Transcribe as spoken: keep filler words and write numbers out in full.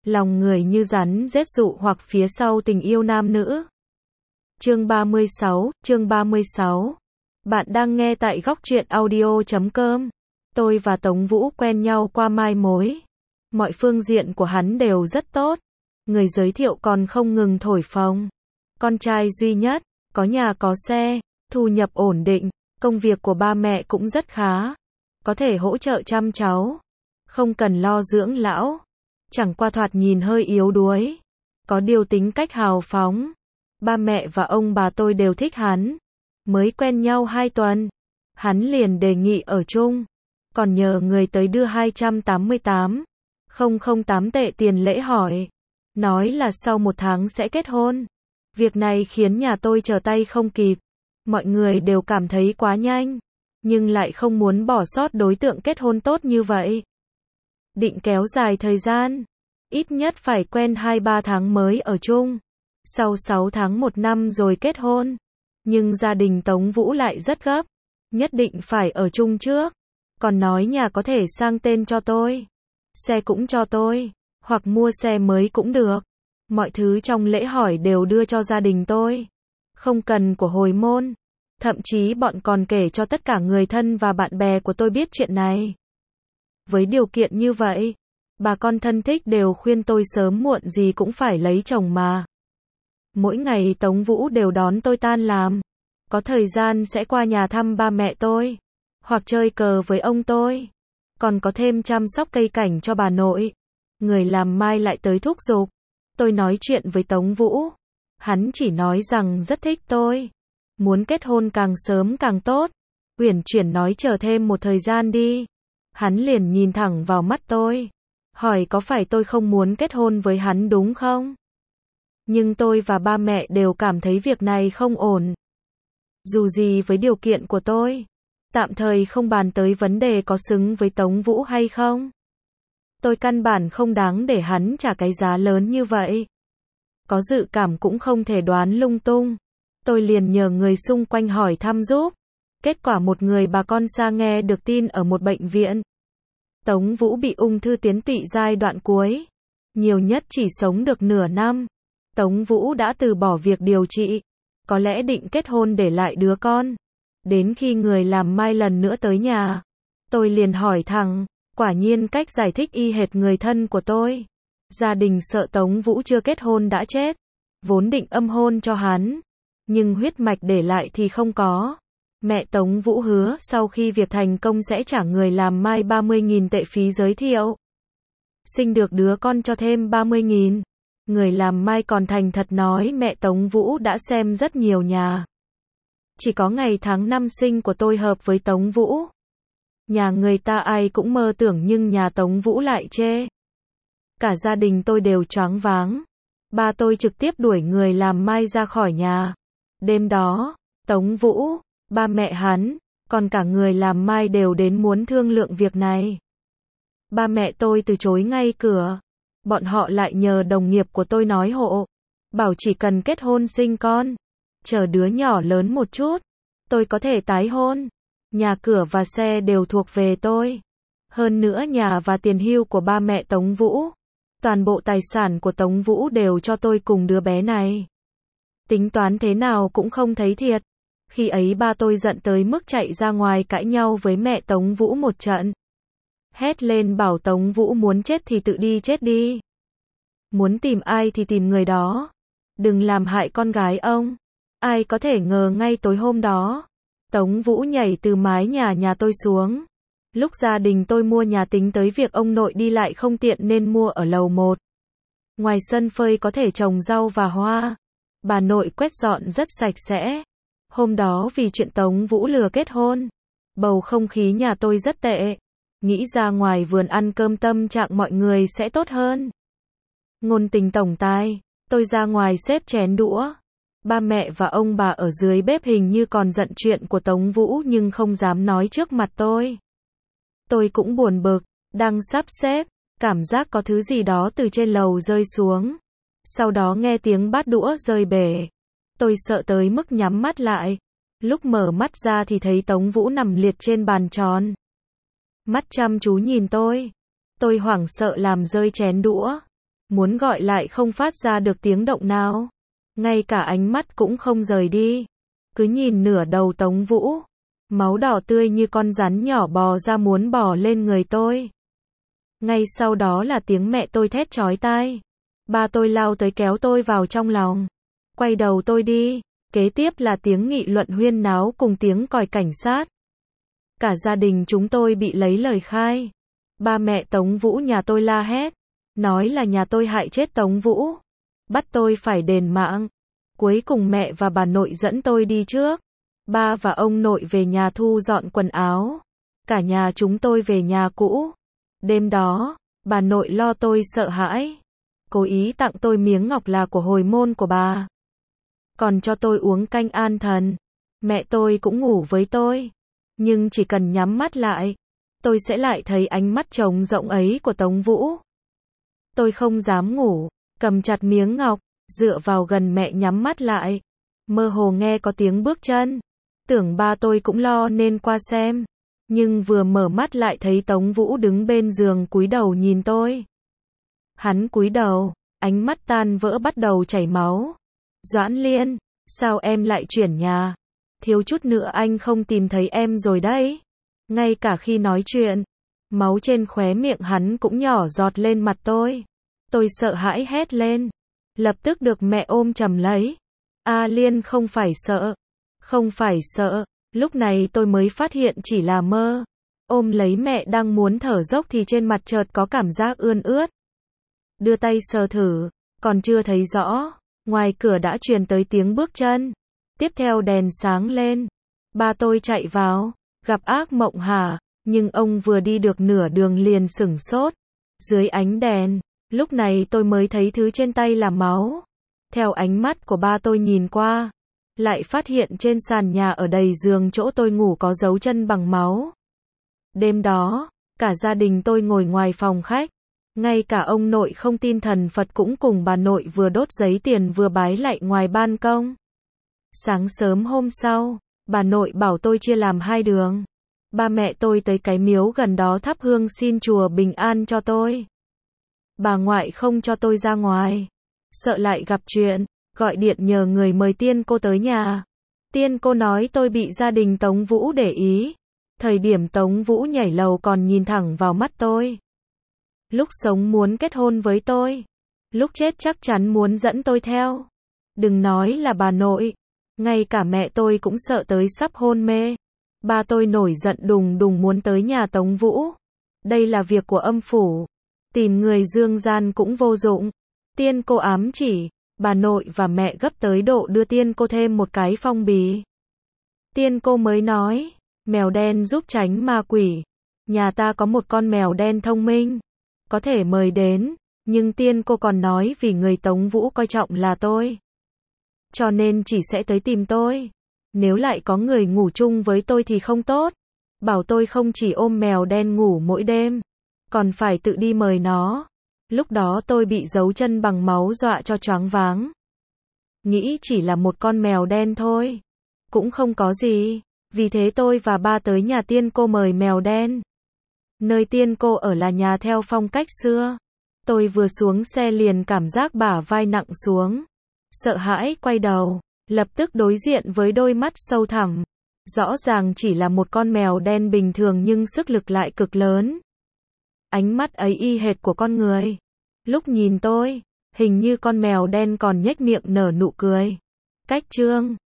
lòng người như rắn rết dụ hoặc phía sau tình yêu nam nữ. Chương ba mươi sáu, chương ba mươi sáu. Bạn đang nghe tại góc truyện audio chấm com. Tôi và Tống Vũ quen nhau qua mai mối. Mọi phương diện của hắn đều rất tốt. Người giới thiệu còn không ngừng thổi phồng. Con trai duy nhất, có nhà có xe, thu nhập ổn định, công việc của ba mẹ cũng rất khá. Có thể hỗ trợ chăm cháu. Không cần lo dưỡng lão. Chẳng qua thoạt nhìn hơi yếu đuối. Có điều tính cách hào phóng. Ba mẹ và ông bà tôi đều thích hắn. Mới quen nhau hai tuần. Hắn liền đề nghị ở chung. Còn nhờ người tới đưa hai trăm tám mươi tám nghìn tám tệ tiền lễ hỏi. Nói là sau một tháng sẽ kết hôn. Việc này khiến nhà tôi trở tay không kịp. Mọi người đều cảm thấy quá nhanh. Nhưng lại không muốn bỏ sót đối tượng kết hôn tốt như vậy. Định kéo dài thời gian. Ít nhất phải quen hai ba tháng mới ở chung. Sau sáu tháng một năm rồi kết hôn. Nhưng gia đình Tống Vũ lại rất gấp. Nhất định phải ở chung trước. Còn nói nhà có thể sang tên cho tôi. Xe cũng cho tôi. Hoặc mua xe mới cũng được. Mọi thứ trong lễ hỏi đều đưa cho gia đình tôi. Không cần của hồi môn. Thậm chí bọn còn kể cho tất cả người thân và bạn bè của tôi biết chuyện này. Với điều kiện như vậy, bà con thân thích đều khuyên tôi sớm muộn gì cũng phải lấy chồng mà. Mỗi ngày Tống Vũ đều đón tôi tan làm. Có thời gian sẽ qua nhà thăm ba mẹ tôi. Hoặc chơi cờ với ông tôi. Còn có thêm chăm sóc cây cảnh cho bà nội. Người làm mai lại tới thúc giục. Tôi nói chuyện với Tống Vũ. Hắn chỉ nói rằng rất thích tôi. Muốn kết hôn càng sớm càng tốt. Uyển chuyển nói chờ thêm một thời gian đi. Hắn liền nhìn thẳng vào mắt tôi. Hỏi có phải tôi không muốn kết hôn với hắn đúng không? Nhưng tôi và ba mẹ đều cảm thấy việc này không ổn. Dù gì với điều kiện của tôi. Tạm thời không bàn tới vấn đề có xứng với Tống Vũ hay không. Tôi căn bản không đáng để hắn trả cái giá lớn như vậy. Có dự cảm cũng không thể đoán lung tung. Tôi liền nhờ người xung quanh hỏi thăm giúp. Kết quả một người bà con xa nghe được tin ở một bệnh viện. Tống Vũ bị ung thư tuyến tụy giai đoạn cuối. Nhiều nhất chỉ sống được nửa năm. Tống Vũ đã từ bỏ việc điều trị. Có lẽ định kết hôn để lại đứa con. Đến khi người làm mai lần nữa tới nhà. Tôi liền hỏi thẳng. Quả nhiên cách giải thích y hệt người thân của tôi. Gia đình sợ Tống Vũ chưa kết hôn đã chết. Vốn định âm hôn cho hắn. Nhưng huyết mạch để lại thì không có. Mẹ Tống Vũ hứa sau khi việc thành công sẽ trả người làm mai ba mươi nghìn tệ phí giới thiệu. Sinh được đứa con cho thêm ba mươi nghìn. Người làm mai còn thành thật nói mẹ Tống Vũ đã xem rất nhiều nhà. Chỉ có ngày tháng năm sinh của tôi hợp với Tống Vũ. Nhà người ta ai cũng mơ tưởng nhưng nhà Tống Vũ lại chê. Cả gia đình tôi đều choáng váng. Ba tôi trực tiếp đuổi người làm mai ra khỏi nhà. Đêm đó, Tống Vũ, ba mẹ hắn, còn cả người làm mai đều đến muốn thương lượng việc này. Ba mẹ tôi từ chối ngay cửa. Bọn họ lại nhờ đồng nghiệp của tôi nói hộ. Bảo chỉ cần kết hôn sinh con. Chờ đứa nhỏ lớn một chút. Tôi có thể tái hôn. Nhà cửa và xe đều thuộc về tôi. Hơn nữa nhà và tiền hưu của ba mẹ Tống Vũ. Toàn bộ tài sản của Tống Vũ đều cho tôi cùng đứa bé này. Tính toán thế nào cũng không thấy thiệt. Khi ấy ba tôi giận tới mức chạy ra ngoài cãi nhau với mẹ Tống Vũ một trận. Hét lên bảo Tống Vũ muốn chết thì tự đi chết đi. Muốn tìm ai thì tìm người đó. Đừng làm hại con gái ông. Ai có thể ngờ ngay tối hôm đó. Tống Vũ nhảy từ mái nhà nhà tôi xuống. Lúc gia đình tôi mua nhà tính tới việc ông nội đi lại không tiện nên mua ở lầu một. Ngoài sân phơi có thể trồng rau và hoa. Bà nội quét dọn rất sạch sẽ. Hôm đó vì chuyện Tống Vũ lừa kết hôn. Bầu không khí nhà tôi rất tệ. Nghĩ ra ngoài vườn ăn cơm tâm trạng mọi người sẽ tốt hơn. Ngôn tình tổng tài. Tôi ra ngoài xếp chén đũa. Ba mẹ và ông bà ở dưới bếp hình như còn giận chuyện của Tống Vũ nhưng không dám nói trước mặt tôi. Tôi cũng buồn bực, đang sắp xếp, cảm giác có thứ gì đó từ trên lầu rơi xuống. Sau đó nghe tiếng bát đũa rơi bể. Tôi sợ tới mức nhắm mắt lại. Lúc mở mắt ra thì thấy Tống Vũ nằm liệt trên bàn tròn. Mắt chăm chú nhìn tôi. Tôi hoảng sợ làm rơi chén đũa. Muốn gọi lại không phát ra được tiếng động nào. Ngay cả ánh mắt cũng không rời đi. Cứ nhìn nửa đầu Tống Vũ. Máu đỏ tươi như con rắn nhỏ bò ra muốn bò lên người tôi. Ngay sau đó là tiếng mẹ tôi thét chói tai. Ba tôi lao tới kéo tôi vào trong lòng. Quay đầu tôi đi. Kế tiếp là tiếng nghị luận huyên náo cùng tiếng còi cảnh sát. Cả gia đình chúng tôi bị lấy lời khai. Ba mẹ Tống Vũ nhà tôi la hét. Nói là nhà tôi hại chết Tống Vũ. Bắt tôi phải đền mạng. Cuối cùng mẹ và bà nội dẫn tôi đi trước. Ba và ông nội về nhà thu dọn quần áo. Cả nhà chúng tôi về nhà cũ. Đêm đó, bà nội lo tôi sợ hãi. Cố ý tặng tôi miếng ngọc là của hồi môn của bà. Còn cho tôi uống canh an thần. Mẹ tôi cũng ngủ với tôi. Nhưng chỉ cần nhắm mắt lại, tôi sẽ lại thấy ánh mắt trống rỗng ấy của Tống Vũ. Tôi không dám ngủ, cầm chặt miếng ngọc, dựa vào gần mẹ nhắm mắt lại. Mơ hồ nghe có tiếng bước chân. Tưởng ba tôi cũng lo nên qua xem. Nhưng vừa mở mắt lại thấy Tống Vũ đứng bên giường cúi đầu nhìn tôi. Hắn cúi đầu, ánh mắt tan vỡ bắt đầu chảy máu. Doãn Liên, sao em lại chuyển nhà? Thiếu chút nữa anh không tìm thấy em rồi đấy. Ngay cả khi nói chuyện, máu trên khóe miệng hắn cũng nhỏ giọt lên mặt tôi. Tôi sợ hãi hét lên. Lập tức được mẹ ôm chầm lấy. A Liên không phải sợ. Không phải sợ. Lúc này tôi mới phát hiện chỉ là mơ. Ôm lấy mẹ đang muốn thở dốc thì trên mặt chợt có cảm giác ươn ướt. Đưa tay sờ thử, còn chưa thấy rõ. Ngoài cửa đã truyền tới tiếng bước chân. Tiếp theo đèn sáng lên. Ba tôi chạy vào. Gặp ác mộng hả? Nhưng ông vừa đi được nửa đường liền sửng sốt. Dưới ánh đèn, lúc này tôi mới thấy thứ trên tay là máu. Theo ánh mắt của ba tôi nhìn qua, lại phát hiện trên sàn nhà ở đầy giường chỗ tôi ngủ có dấu chân bằng máu. Đêm đó, cả gia đình tôi ngồi ngoài phòng khách. Ngay cả ông nội không tin thần Phật cũng cùng bà nội vừa đốt giấy tiền vừa bái lạy ngoài ban công. Sáng sớm hôm sau, bà nội bảo tôi chia làm hai đường. Ba mẹ tôi tới cái miếu gần đó thắp hương xin chùa bình an cho tôi. Bà ngoại không cho tôi ra ngoài. Sợ lại gặp chuyện, gọi điện nhờ người mời tiên cô tới nhà. Tiên cô nói tôi bị gia đình Tống Vũ để ý. Thời điểm Tống Vũ nhảy lầu còn nhìn thẳng vào mắt tôi. Lúc sống muốn kết hôn với tôi. Lúc chết chắc chắn muốn dẫn tôi theo. Đừng nói là bà nội. Ngay cả mẹ tôi cũng sợ tới sắp hôn mê. Ba tôi nổi giận đùng đùng muốn tới nhà Tống Vũ. Đây là việc của âm phủ. Tìm người dương gian cũng vô dụng. Tiên cô ám chỉ. Bà nội và mẹ gấp tới độ đưa tiên cô thêm một cái phong bì. Tiên cô mới nói. Mèo đen giúp tránh ma quỷ. Nhà ta có một con mèo đen thông minh. Có thể mời đến. Nhưng tiên cô còn nói vì người Tống Vũ coi trọng là tôi. Cho nên chỉ sẽ tới tìm tôi. Nếu lại có người ngủ chung với tôi thì không tốt. Bảo tôi không chỉ ôm mèo đen ngủ mỗi đêm. Còn phải tự đi mời nó. Lúc đó tôi bị dấu chân bằng máu dọa cho choáng váng. Nghĩ chỉ là một con mèo đen thôi. Cũng không có gì. Vì thế tôi và ba tới nhà tiên cô mời mèo đen. Nơi tiên cô ở là nhà theo phong cách xưa. Tôi vừa xuống xe liền cảm giác bả vai nặng xuống. Sợ hãi quay đầu. Lập tức đối diện với đôi mắt sâu thẳm. Rõ ràng chỉ là một con mèo đen bình thường nhưng sức lực lại cực lớn. Ánh mắt ấy y hệt của con người. Lúc nhìn tôi, hình như con mèo đen còn nhếch miệng nở nụ cười. Cách chương